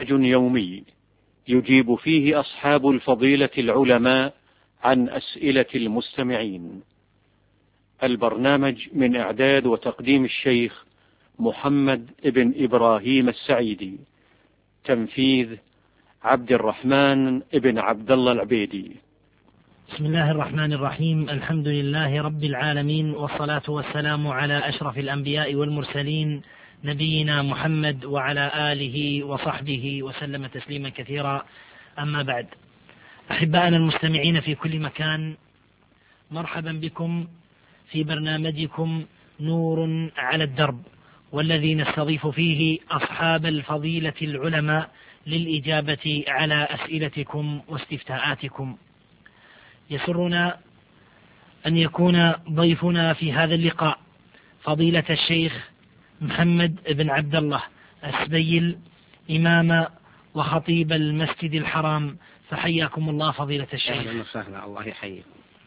برنامج يومي يجيب فيه أصحاب الفضيلة العلماء عن أسئلة المستمعين. البرنامج من إعداد وتقديم الشيخ محمد بن إبراهيم السعيدي، تنفيذ عبد الرحمن بن عبد الله العبيدي. بسم الله الرحمن الرحيم. الحمد لله رب العالمين، والصلاة والسلام على أشرف الأنبياء والمرسلين، نبينا محمد وعلى آله وصحبه وسلم تسليما كثيرا. أما بعد، أحبائنا المستمعين في كل مكان، مرحبا بكم في برنامجكم نور على الدرب، والذي نستضيف فيه أصحاب الفضيلة العلماء للإجابة على أسئلتكم واستفتاءاتكم. يسرنا أن يكون ضيفنا في هذا اللقاء فضيلة الشيخ محمد بن عبد الله السبيل، إمام وخطيب المسجد الحرام، فحياكم الله فضيلة الشيخ. أهلا وسهلا، الله يحييك.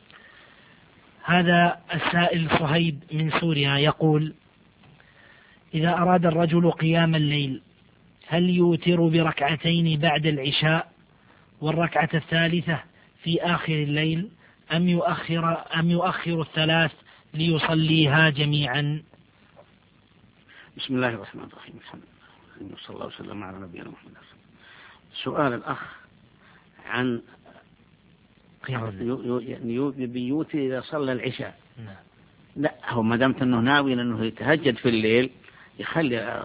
هذا السائل صهيب من سوريا يقول: إذا أراد الرجل قيام الليل هل يوتر بركعتين بعد العشاء والركعة الثالثة في آخر الليل أم يؤخر الثلاث ليصليها جميعا؟ بسم الله الرحمن الرحيم، الحمد لله وصلى الله وسلم على نبينا محمد. سؤال الأخ عن بيوتر إذا صلى العشاء. لا، هو ما دامت أنه ناوي أنه يتهجد في الليل يخلي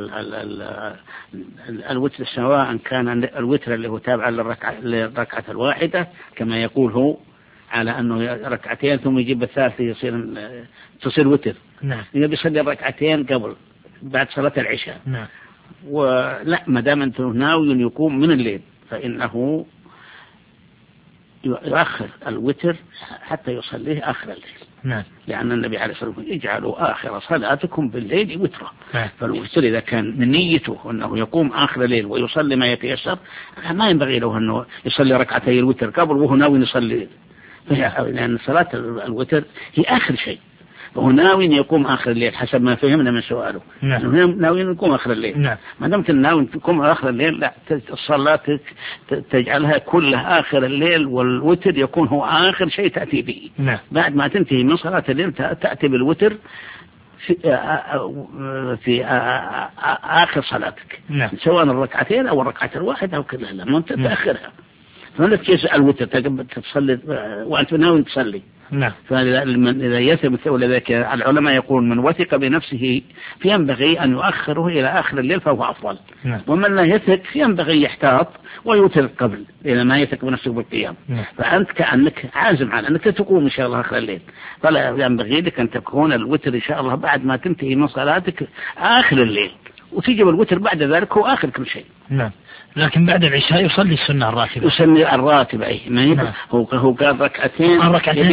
الوتر، سواء كان الوتر اللي هو تابع للركعة الواحدة كما يقول هو، على أنه ركعتين ثم يجيب الثالثة تصير وتر. نعم. إذا بيصلي ركعتين قبل بعد صلاة العشاء. نعم. ولا، ما دام أنه ناوي يقوم من الليل فإنه يؤخر الوتر حتى يصليه آخر الليل. نعم. لأن النبي عليه الصلاة والسلام: اجعلوا آخر صلاتكم بالليل وترا. نعم. فالوتر إذا كان من نيته أنه يقوم آخر الليل ويصلي ما يتيسر، ما ينبغي له أنه يصلي ركعتي الوتر قبل وهو ناوي يصلي، لأن صلاة الوتر هي آخر شيء، وهو ناوي يقوم آخر الليل حسب ما فهمنا من سؤاله. نعم. ناوي يقوم آخر الليل. نعم. ما دمت ناوي تقوم آخر الليل، لا، الصلاة تجعلها كلها آخر الليل، والوتر يكون هو آخر شيء تأتي به. نعم. بعد ما تنتهي من صلاة الليل تأتي بالوتر في آخر صلاتك. نعم. سواء الركعتين أو الركعة الواحدة أو كلها، لما تأخرها فلا تجلس الوتر تصلي وأنت ناوي تصلي. نعم. فإذا يثبت، ولذلك العلماء يقول: من وثق بنفسه فينبغي أن يؤخره إلى آخر الليل فهو أفضل. نعم. ومن لا يثق فينبغي يحتاط ويوتر قبل إذا ما يثق بنفسه بالقيام. نعم. فأنت كأنك عازم على أنك تقوم إن شاء الله آخر الليل، فلا ينبغي لك أن تكون الوتر إن شاء الله بعد ما تنتهي من صلاتك آخر الليل، وتجيب الوتر بعد ذلك هو آخر كل شيء. نعم. لكن بعد العشاء يصلي السنة الراتبة. يصلي الراتبة، أي ما نعم. هو قال ركعتين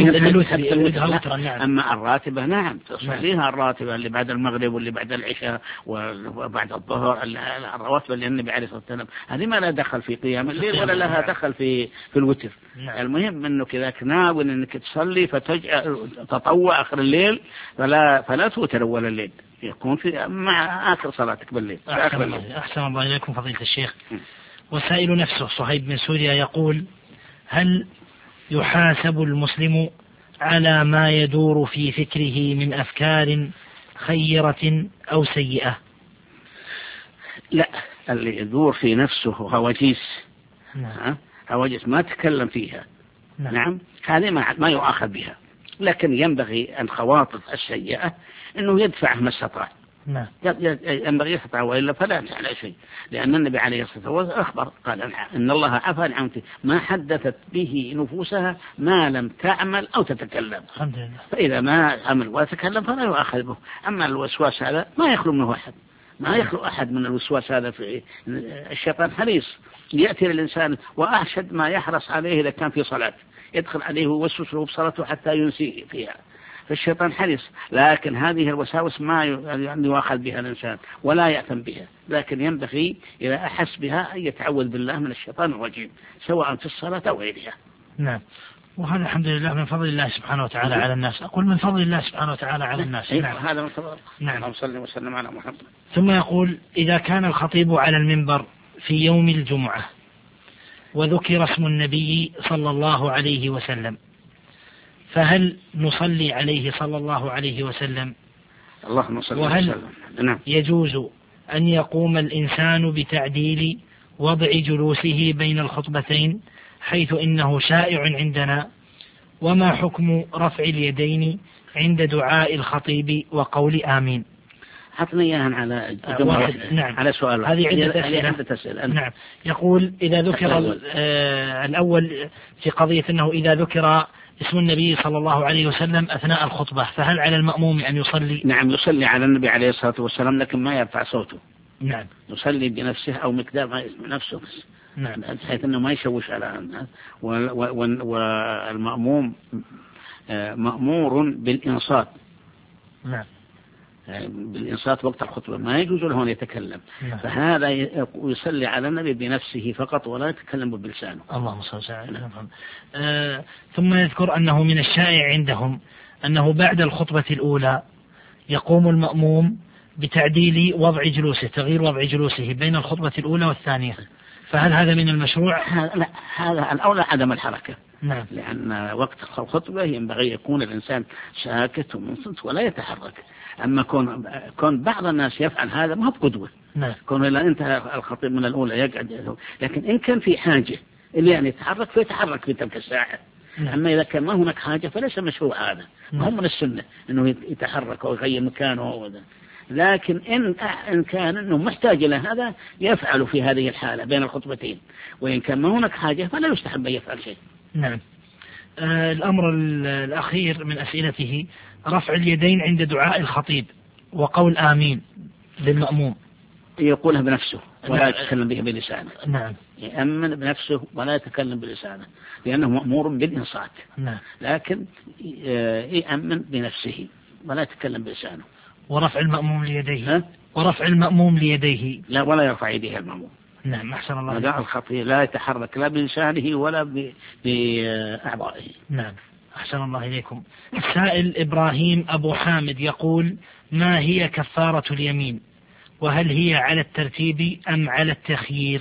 الوتر. نعم. أما الراتبة نعم تصليها الراتبة اللي بعد المغرب واللي بعد العشاء وبعد الظهر، الرواتب اللي النبي عليه الصلاة والسلام، هذه ما لها دخل في قيام الليل ولا لها دخل في الوتر. نعم. المهم أنه كذا ناوي أنك تصلي تطوع آخر الليل فلا توتر أول الليل، يكون في مع آخر صلاتك بالليل. أحسن الله إليكم فضيلة الشيخ. وسائل نفسه صهيب من سوريا يقول: هل يحاسب المسلم على ما يدور في فكره من أفكار خيرة أو سيئة؟ لا، اللي يدور في نفسه هواجيس. نعم. هواجيس ما تكلم فيها. نعم. هذه ما يؤاخذ بها، لكن ينبغي الخواطر السيئة أنه يدفع ما استطاع. نعم. ينبغي يستطيع، وإلا فلا على شيء، لأن النبي عليه الصلاة والسلام أخبر قال: إن الله عفى عن عمته ما حدثت به نفوسها ما لم تعمل أو تتكلم. الحمد لله. فإذا ما عمل وتكلم فلا يؤاخذ به. أما الوسواس هذا ما يخلو منه أحد، ما يخلو أحد من الوسواس هذا. في الشيطان حريص يأتي للإنسان، وأحشد ما يحرص عليه إذا كان في صلاة يدخل عليه ويوسوس له بصلاته حتى ينسيه فيها، فالشيطان حريص. لكن هذه الوساوس ما يؤاخذ بها الإنسان ولا يأثم بها، لكن ينبغي إذا أحس بها أن يتعوذ بالله من الشيطان الرجيم سواء في الصلاة أو غيرها. نعم. وهذا الحمد لله من فضل الله سبحانه وتعالى على الناس. أقول من فضل الله سبحانه وتعالى على الناس. نعم. هذا من فضل الله. نعم. اللهم صل وسلم على محمد. ثم يقول: إذا كان الخطيب على المنبر في يوم الجمعة وذكر اسم النبي صلى الله عليه وسلم، فهل نصلي عليه صلى الله عليه وسلم؟ اللهم صل وهل وسلم. نعم. يجوز أن يقوم الإنسان بتعديل وضع جلوسه بين الخطبتين حيث إنه شائع عندنا؟ وما حكم رفع اليدين عند دعاء الخطيب وقول آمين؟ حطني إياها على نعم. على سؤال هذه عدة أسئلة. نعم. يقول إذا ذكر الأول في قضية أنه إذا ذكر اسم النبي صلى الله عليه وسلم أثناء الخطبة فهل على المأموم أن يصلي؟ نعم، يصلي على النبي عليه الصلاة والسلام لكن ما يرفع صوته. نعم. يصلي بنفسه أو مقدار ما اسم نفسه بس. نعم. بحيث أنه ما يشوش على الناس. والمأموم مأمور بالإنصات. نعم. بالإنصات وقت الخطبة، ما يجوز له أن يتكلم. نعم. فهذا يصلي على النبي بنفسه فقط ولا يتكلم بلسانه. اللهم صل وسلم. ثم يذكر أنه من الشائع عندهم أنه بعد الخطبة الأولى يقوم المأموم بتعديل وضع جلوسه، تغيير وضع جلوسه بين الخطبة الأولى والثانية، فهل هذا من المشروع؟ لا، هذا الأولى عدم الحركة. نعم. لأن وقت الخطبة ينبغي يكون الإنسان ساكت ومنصت ولا يتحرك. أما كون بعض الناس يفعل هذا ما هو بقدوة. نعم. كون إلا انتهى الخطيب من الأولى يقعد، لكن إن كان في حاجة اللي أن يتحرك فيتحرك في تلك الساعة. نعم. أما إذا كان ما هناك حاجة فليس مشروع هذا. ما هو من السنة إنه يتحرك ويغير مكانه وذا. لكن إن كان إنه محتاج إلى هذا يفعل في هذه الحالة بين الخطبتين، وإن كان ما هناك حاجة فلا يستحب أن يفعل شيء. نعم. الأمر الأخير من أسئلته رفع اليدين عند دعاء الخطيب وقول آمين للمأموم. يقولها بنفسه ولا يتكلم به بلسانه. نعم. يأمن بنفسه ولا يتكلم بلسانه لأنه مأمور بالإنصات. نعم. لكن يأمن بنفسه ولا يتكلم بلسانه. ورفع المأموم ليديه. ورفع المأموم ليديه. لا، ولا يرفع يديه المأموم. نعم. أحسن الله. دعاء الخطيب لا يتحرك لا بلسانه ولا بأعضائه. نعم. أحسن الله إليكم. السائل إبراهيم أبو حامد يقول: ما هي كفارة اليمين؟ وهل هي على الترتيب أم على التخيير؟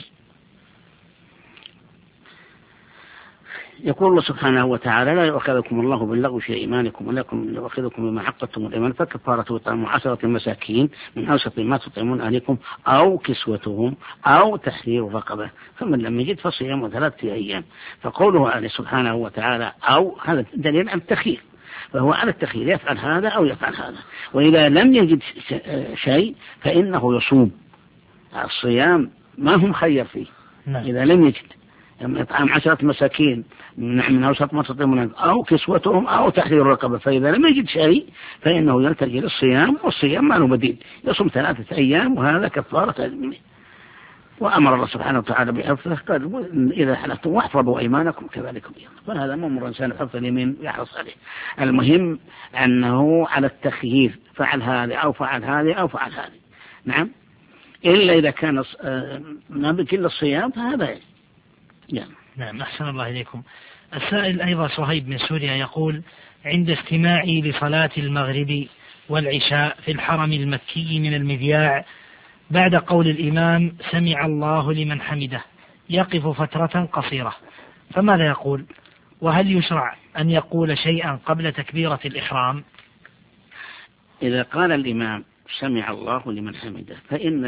يقول الله سبحانه وتعالى: لا يؤاخذكم الله باللغو في إيمانكم ولكن يؤاخذكم بما عقدتم الإيمان، فكفارته إطعام 10 مساكين من أوسط ما تطعمون أهلكم أو كسوتهم أو تحرير رقبة، فمن لم يجد فصيام 3 أيام. فقوله عليه سبحانه وتعالى أو، هذا دليل على التخيير، فهو على التخيير، يفعل هذا أو يفعل هذا. وإذا لم يجد شيء فإنه يصوم. الصيام ما هو مخير فيه. إذا لم يجد إطعام 10 مساكين من أوسط ما تطعمون أو كسوتهم أو تحرير رقبة، فإذا لم يجد شيء فإنه يلتجئ للصيام، والصيام ما له بديل، يصوم 3 أيام وهذا كفارة اليمين. وأمر الله سبحانه وتعالى بحفظه، قال: إذا حلفتم واحفظوا أيمانكم كذلكم. فهذا مأمور الإنسان حفظ اليمين يحرص عليه. المهم أنه على التخيير، فعل هذه أو فعل هذه أو فعل هذه. نعم. إلا إذا كان ما بكل الصيام فهذا يعني. نعم. أحسن الله إليكم. السائل أيضا صهيب من سوريا يقول: عند استماعي لصلاة المغرب والعشاء في الحرم المكي من المذياع بعد قول الإمام سمع الله لمن حمده يقف فترة قصيرة، فماذا يقول؟ وهل يشرع أن يقول شيئا قبل تكبيرة الإحرام؟ إذا قال الإمام سمع الله لمن حمده فإن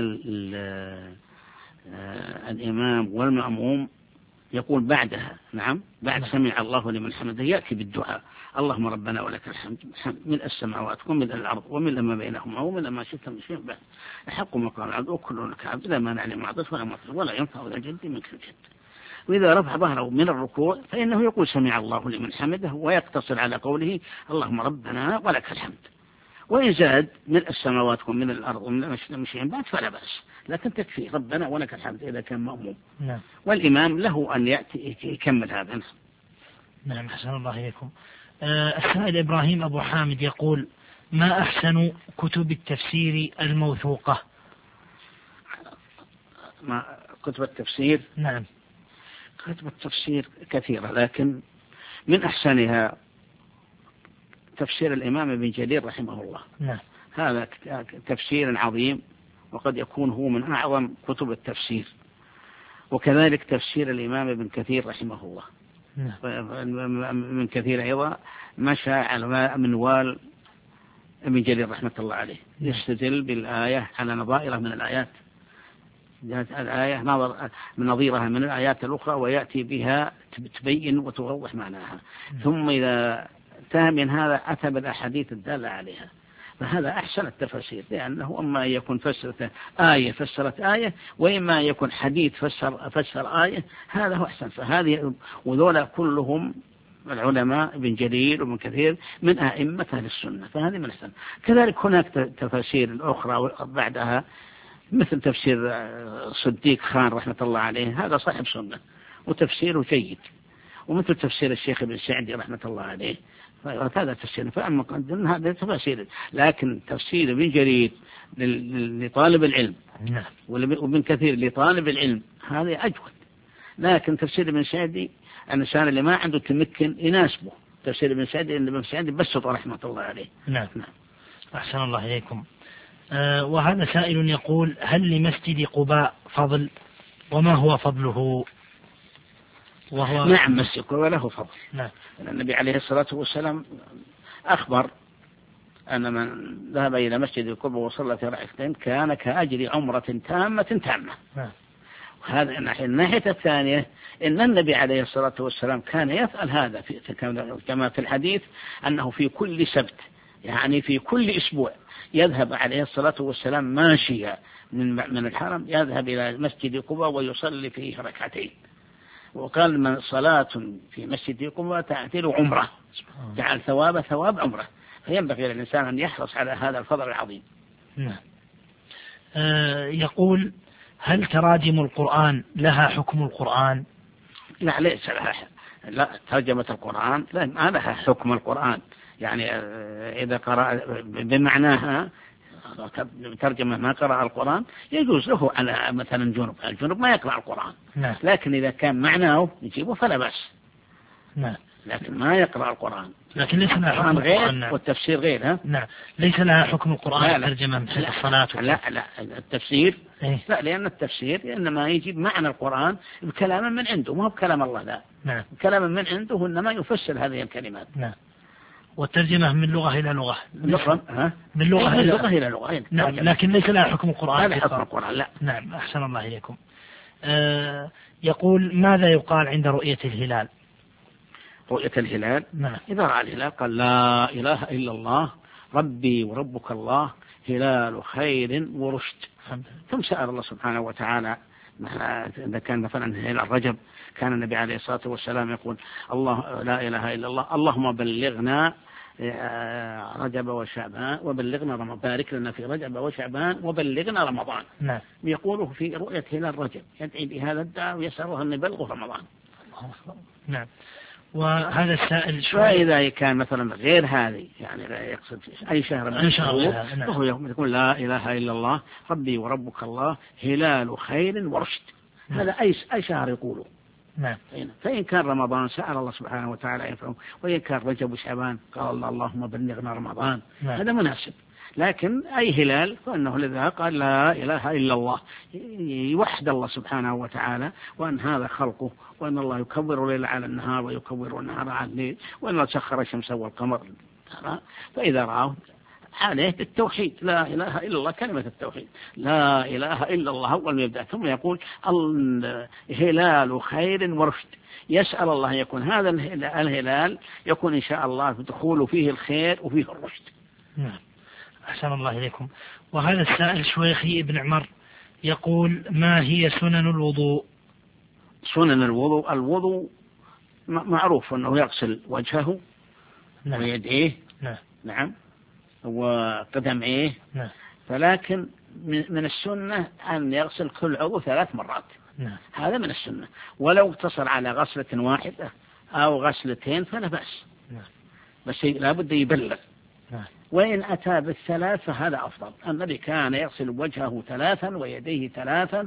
الإمام والمأموم يقول بعدها، نعم، بعد سمع الله لمن حمده يأتي بالدعاء: اللهم ربنا ولك الحمد ملء السماوات وملء الأرض وملء ما بينهما وملء ما شئت من شيء بعد، أحق ما قال العبد وكلنا كعبد لا مانع لما أعطيت ولا معطي ولا ينفع ذا الجد منك الجد. وإذا رفع ظهره من الركوع فإنه يقول سمع الله لمن حمده ويقتصر على قوله اللهم ربنا ولك الحمد. وإن زاد ملء السماوات ومن الأرض ومن شيء بعد فلا بأس، لكن تكفي ربنا ولك الحمد إذا كان مأموم. نعم. والإمام له أن يأتي يكمل هذا. نعم. أحسن الله إليكم. السائل إبراهيم أبو حامد يقول: ما أحسن كتب التفسير الموثوقة؟ كتب التفسير؟ نعم. كتب التفسير كثيرة، لكن من أحسنها تفسير الإمام ابن جرير رحمه الله. نعم. هذا تفسير عظيم، وقد يكون هو من أعظم كتب التفسير، وكذلك تفسير الإمام ابن كثير رحمه الله. ابن كثير أيضا مشى على منوال ابن جرير رحمة الله عليه، يستدل بالآية على نظائره من الآيات، الآية نظيرها من الآيات الأخرى ويأتي بها تبين وتوضح معناها، ثم إذا انتهى من هذا أتى بالأحاديث الدالة عليها. فهذا أحسن التفسير، لأنه أما يكون فسرت آية فسرت آية، وإما يكون حديث فسر آية، هذا هو أحسن. فهذه وذولا كلهم العلماء ابن جرير وابن كثير من أئمة أهل السنة، فهذه من أحسن. كذلك هناك تفاسير الأخرى بعدها مثل تفسير صديق خان رحمة الله عليه، هذا صاحب سنة وتفسيره جيد، ومثل تفسير الشيخ ابن سعدي رحمة الله عليه، هذا تفسير. فأما هذا تفسير، لكن تفسير ابن جرير لطالب العلم وابن كثير لطالب العلم هذا أجود. لكن تفسير ابن سعدي الإنسان اللي ما عنده تمكن يناسبه تفسير ابن سعدي، لأن ابن سعدي بسط رحمة الله عليه. نعم. أحسن الله إليكم. وهذا سائل يقول: هل لمسجد قباء فضل، وما هو فضله؟ وهو نعم، مسجد قباء له فضل. نعم. النبي عليه الصلاة والسلام أخبر أن من ذهب إلى مسجد قباء وصلى في ركعتين كان كأجر عمرة تامة. نعم. هذا الناحية الثانية، إن النبي عليه الصلاة والسلام كان يفعل هذا كما في الحديث أنه في كل سبت، يعني في كل أسبوع، يذهب عليه الصلاة والسلام ماشيا من الحرم، يذهب إلى مسجد قباء ويصلي فيه ركعتين. وقال: من صلاة في مسجد قباء تعتل عمرة، جعل ثواب عمرة. فينبغي للإنسان أن يحرص على هذا الفضل العظيم. نعم. يقول: هل تراجم القرآن لها حكم القرآن؟ لا، ليس لها. لا، ترجمة القرآن ما لها حكم القرآن، يعني إذا قرأ بمعناها ترجمة ما قرأ القرآن يجوز له على مثلا الجنوب ما يقرأ القرآن. نعم. لكن إذا كان معناه يجيبه فلا بأس. نعم. لكن ما يقرأ القرآن، لكن ليس لها حكم غير القرآن. والتفسير غير. ها؟ نعم، ليس لها حكم القرآن الترجمة مثل الصلاة. لا، التفسير لا، لأن التفسير إنما يجيب معنى القرآن بكلام من عنده، ما هو بكلام الله. لا. نعم. كلام من عنده إنما يفسر هذه الكلمات. نعم. والترجمة من لغة إلى لغة. من لغة إلى لغة. نعم، لكن ليس لها حكم القرآن. لا حكم القرآن. لا. نعم. أحسن الله إليكم. يقول: ماذا يقال عند رؤية الهلال؟ رؤية الهلال، نعم. إذا رأى الهلال قال: لا إله إلا الله ربي وربك الله هلال خير ورشد. ثم سأل الله سبحانه وتعالى. إذا كان مثلا هلال رجب كان النبي عليه الصلاة والسلام يقول: الله لا إله إلا الله اللهم بلغنا رجب وشعبان وبلغنا رمضان، بارك لنا في رجب وشعبان وبلغنا رمضان. نعم. يقوله في رؤية هلال رجب، يدعي بهذا الدعاء ويسأله أن يبلغه رمضان. نعم. وهذا السائل فإذا كان مثلا غير هذه، يعني لا يقصد أي شهر من الشهور، فهو يقول: لا إله إلا الله ربي وربك الله هلال خير ورشد. هذا أي شهر يقوله. نعم. فإن كان رمضان سأل الله سبحانه وتعالى ينفعه، وإن كان رجب وشعبان قال: اللهم بلغنا رمضان. نعم. هذا مناسب. لكن أي هلال فإنه لذا قال: لا إله إلا الله، يوحد الله سبحانه وتعالى، وأن هذا خلقه، وأن الله يكبر الليل على النهار ويكبر النهار على الليل، وأن الله سخر الشمس والقمر. فإذا رأوا عليه بالتوحيد، لا إله إلا الله، كلمة التوحيد، لا إله إلا الله أول ما يبدأ، ثم يقول: هلال خير ورشد. يسأل الله يكون هذا الهلال يكون إن شاء الله دخول فيه الخير وفيه الرشد. نعم. أحسن الله إليكم. وهذا السائل شويخي ابن عمر يقول: ما هي سنن الوضوء؟ سنن الوضوء معروف أنه يغسل وجهه. نعم. ويديه. نعم. نعم. وقدميه. نعم. فلكن من السنة أن يغسل كل عضو 3 مرات. نعم. هذا من السنة، ولو اقتصر على غسلة واحدة أو غسلتين فلا بأس. نعم. بس لابد يبلغ. نعم. وإن أتى بالثلاث فهذا أفضل. النبي كان يغسل وجهه 3 ويديه 3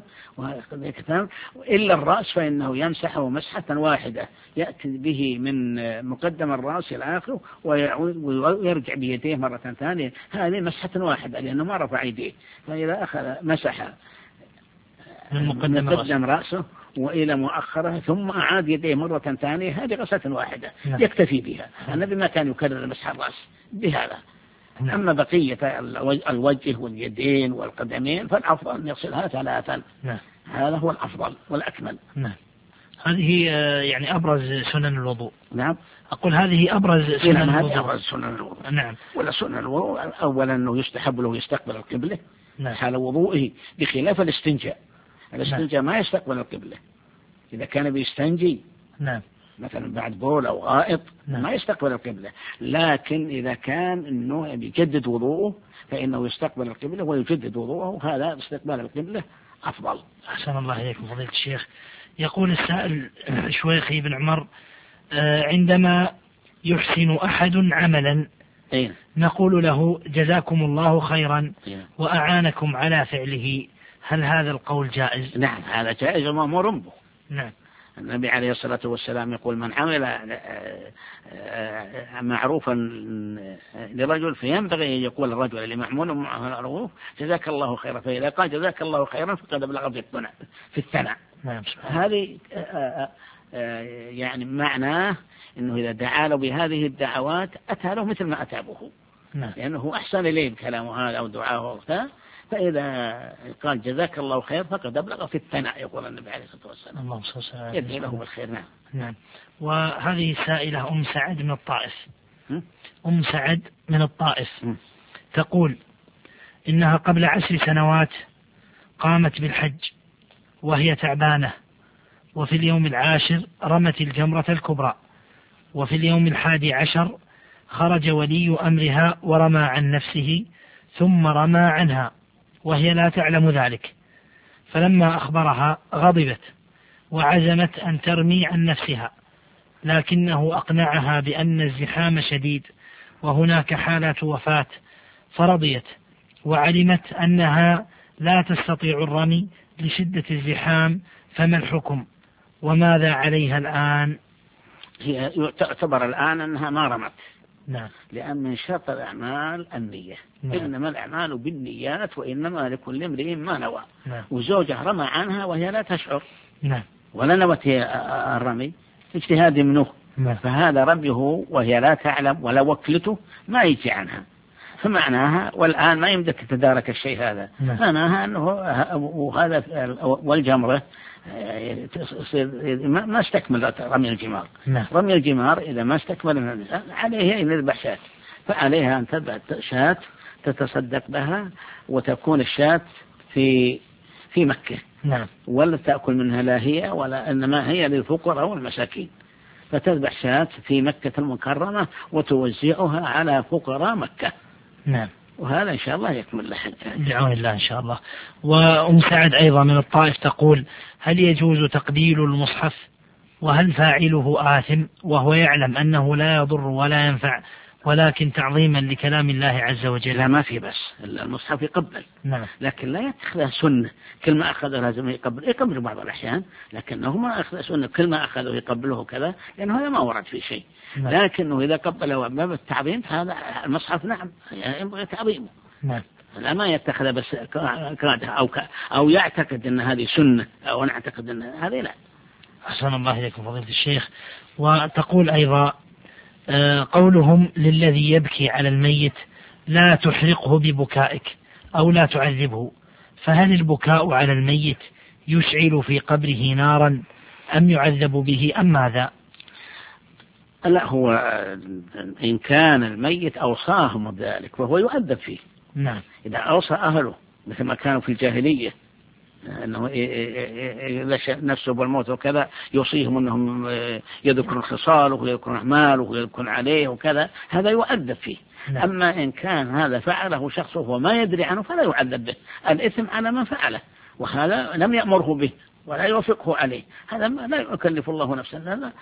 إلا الرأس فإنه يمسحه مسحة واحدة، يأتي به من مقدم الرأس إلى آخره ويرجع بيديه مرة ثانية. هذه مسحة واحدة لأنه ما رفع يديه، فإذا أخذ مسح من مقدم رأسه وإلى مؤخرة ثم أعاد يديه مرة ثانية، هذه غسلة واحدة يكتفي بها. النبي ما كان يكرر مسح الرأس بهذا. أما بقية الوجه واليدين والقدمين فالأفضل أن يغسلها 3. هذا هو الأفضل والأكمل. هذه يعني أبرز سنن الوضوء. نعم. أقول هذه أبرز سنن الوضوء. أبرز سنن الوضوء. نعم. ولا سنن الوضوء أولا أنه يستحب له يستقبل القبلة حال وضوئه، بخلاف الاستنجاء. الاستنجاء ما يستقبل القبلة. إذا كان بيستنجي مثلا بعد بول أو غائط ما يستقبل القبلة، لكن إذا كان أنه يجدد وضوءه فإنه يستقبل القبلة ويجدد وضوءه، هذا استقبال القبلة أفضل. أحسن الله إليكم فضيلة الشيخ. يقول السائل شويخي بن عمر: عندما يحسن أحد عملا نقول له جزاكم الله خيرا وأعانكم على فعله، هل هذا القول جائز؟ نعم، هذا جائز ومأمور به. نعم. النبي عليه الصلاة والسلام يقول: من عمل معروفا لرجل فينبغي أن يقول الرجل اللي معمول معروف جزاك الله خيرا، فإذا قال جزاك الله خيرا فقد أبلغ في الثناء. هذه يعني معناه أنه إذا دعا له بهذه الدعوات أتى له مثل ما أتى به، لأنه أحسن إليه بكلامه هذا أو دعاه، فإذا قال جزاك الله خير فقد أبلغ في الثناء، يقول النبي عليه الصلاة والسلام. اللهم صل وسلم. يدعي له بالخير. نعم. وهذه سائلة أم سعد من الطائف. أم سعد من الطائف تقول إنها قبل 10 سنوات قامت بالحج وهي تعبانة، وفي اليوم 10 رمت الجمرة الكبرى، وفي اليوم 11 خرج ولي أمرها ورمى عن نفسه ثم رمى عنها وهي لا تعلم ذلك، فلما أخبرها غضبت وعزمت أن ترمي عن نفسها، لكنه أقنعها بأن الزحام شديد وهناك حالات وفاة، فرضيت وعلمت أنها لا تستطيع الرمي لشدة الزحام، فما الحكم وماذا عليها الآن؟ هي تعتبر الآن أنها ما رمت. نعم. لأن من شرط الأعمال النية. إنما الأعمال بالنيات وإنما لكل امرئ ما نوى. وزوجها رمى عنها وهي لا تشعر ولا نوت الرمي، اجتهاد منه، فهذا رميه وهي لا تعلم ولا وكلته ما يجي عنها، فمعناها والآن ما يمدك تتدارك الشيء هذا. معناها أنه وهذا والجمرة ما استكمل رمي الجمار. رمي الجمار إذا ما استكمل عليه أن يذبح شاة، فعليها أن تذبح شاة تتصدق بها وتكون الشاة في مكة. ولا تأكل منها لا هي ولا إنما هي للفقراء والمساكين، فتذبح شاة في مكة المكرمة وتوزعها على فقراء مكة. وهذا إن شاء الله يكمل لحد بعون الله إن شاء الله. وأم سعد أيضا من الطائف تقول: هل يجوز تقبيل المصحف وهل فاعله آثم وهو يعلم أنه لا يضر ولا ينفع ولكن تعظيما لكلام الله عز وجل؟ لا، ما في بس المصحف يقبل. لكن لا يتخذها سنة كل ما أخذه لازم يقبل بعض الأحيان، لكنه ما أخذ سنة كل ما أخذه يقبله كذا، لأنه هذا ما ورد في شيء. لكنه إذا قبله باب التعظيم هذا المصحف ينبغي تعظيمه. لا ما يتخذ بس أو يعتقد أن هذه سنة أو نعتقد أن هذه لا. أحسن الله إليكم فضيلة الشيخ. وتقول أيضا: قولهم للذي يبكي على الميت لا تحرقه ببكائك أو لا تعذبه، فهل البكاء على الميت يشعل في قبره نارا أم يعذب به أم ماذا؟ لا، هو إن كان الميت أوصاهم بذلك فهو يؤدب فيه. إذا أوصى أهله مثل ما كانوا في الجاهلية أنه نفسه بالموت وكذا يوصيهم أنهم يذكرون خصاله ويذكرون أعماله ويذكرون عليه وكذا، هذا يؤدب فيه. أما إن كان هذا فعله شخص وهو ما يدري عنه فلا يعذب به، الإثم على من فعله، وهذا لم يأمره به ولا يوافقه عليه، هذا لا يكلف الله نفسا.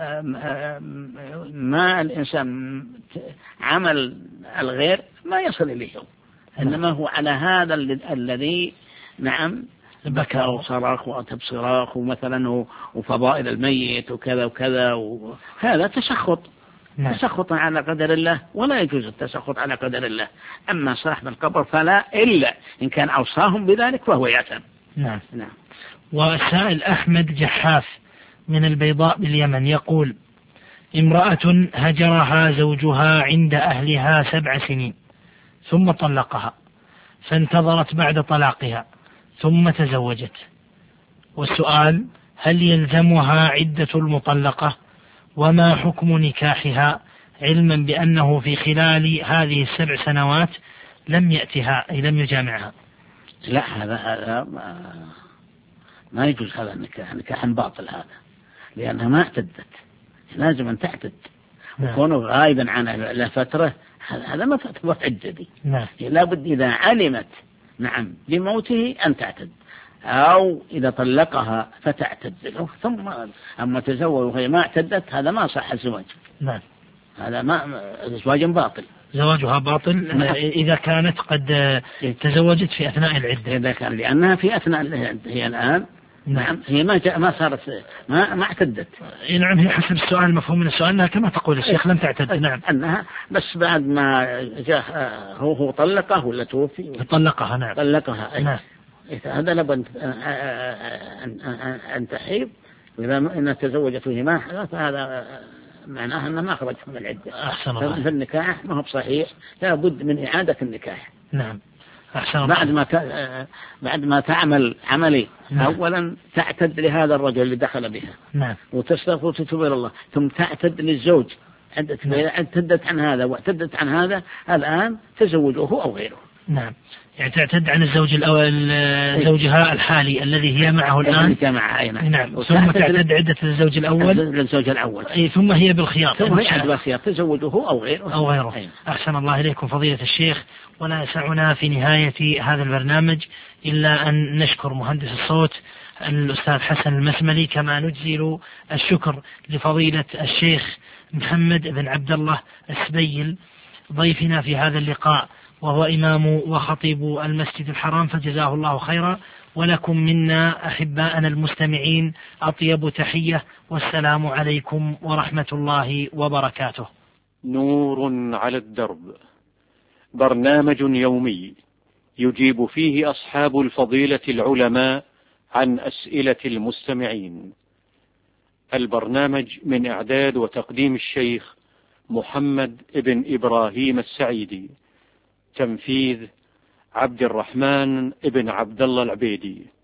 ما الإنسان عمل الغير ما يصل إليه، إنما هو على هذا الذي بكى أو صراخ وأتى بصراخ مثلا وفضائل الميت وكذا وكذا، هذا تسخط. تسخط على قدر الله، ولا يجوز التسخط على قدر الله. أما صاحب القبر فلا، إلا إن كان أوصاهم بذلك فهو يأثم. نعم. نعم. والسائل أحمد جحاف من البيضاء باليمن يقول: امرأة هجرها زوجها عند أهلها 7 سنين ثم طلقها، فانتظرت بعد طلاقها ثم تزوجت، والسؤال: هل يلزمها عدة المطلقة؟ وما حكم نكاحها، علما بأنه في خلال هذه 7 سنوات لم يأتها أي لم يجامعها؟ لا، هذا ما يجوز، هذا النكاح نكاح باطل هذا، لأنها ما اعتدت، لازم أن تعتد. وكونه غائبا عنها لفترة هذا ما تعتبر عدة دي. لابد إذا علمت نعم بموته أن تعتد، أو إذا طلقها فتعتد له، ثم أما تزوج وهي ما اعتدت هذا ما صح الزواج. نعم. هذا ما زواج باطل، زواجها باطل. نعم. إذا كانت قد تزوجت في أثناء العدة، إذا كان لأنها في أثناء العدة هي الآن. نعم. هي ما صارت ما اعتدت. نعم. هي حسب السؤال، مفهوم من السؤال أنها كما تقول الشيخ لم تعتد. نعم. أنها بس بعد ما جاء هو طلقه ولا توفي طلقها. نعم. طلقها. نعم. هذا لابد أن تحيض، وإذا إن تزوجت فيه ما حدث فهذا معناه أنها ما خرجت من العدة. أحسن الله. فالنكاح ما هو بصحيح، لا بد من إعادة النكاح. نعم. أحسن الله. بعد ما تعمل عملي. نعم. أولا تعتد لهذا الرجل اللي دخل بها. نعم. وتستغفر وتتوب إلى الله، ثم تعتد للزوج. اعتدت عن هذا واعتدت عن هذا، الآن تزوجه أو غيره. نعم. يعني تعتد عن الزوج الأول، زوجها الحالي الذي هي معه الآن. نعم. ثم تعتد عدة الزوج الأول. للزوج الأول. ثم هي بالخيار. ثم هي بالخيار تزوجه أو غيره. أحسن الله إليكم فضيلة الشيخ. ولا يسعنا في نهاية هذا البرنامج إلا أن نشكر مهندس الصوت الأستاذ حسن المسملي، كما نجزل الشكر لفضيلة الشيخ محمد بن عبد الله السبيل ضيفنا في هذا اللقاء، وهو إمام وخطيب المسجد الحرام، فجزاه الله خيرا. ولكم منا أحباءنا المستمعين أطيب تحية، والسلام عليكم ورحمة الله وبركاته. نور على الدرب، برنامج يومي يجيب فيه أصحاب الفضيلة العلماء عن أسئلة المستمعين. البرنامج من إعداد وتقديم الشيخ محمد بن إبراهيم السعيدي، تنفيذ عبد الرحمن بن عبد الله العبيدي.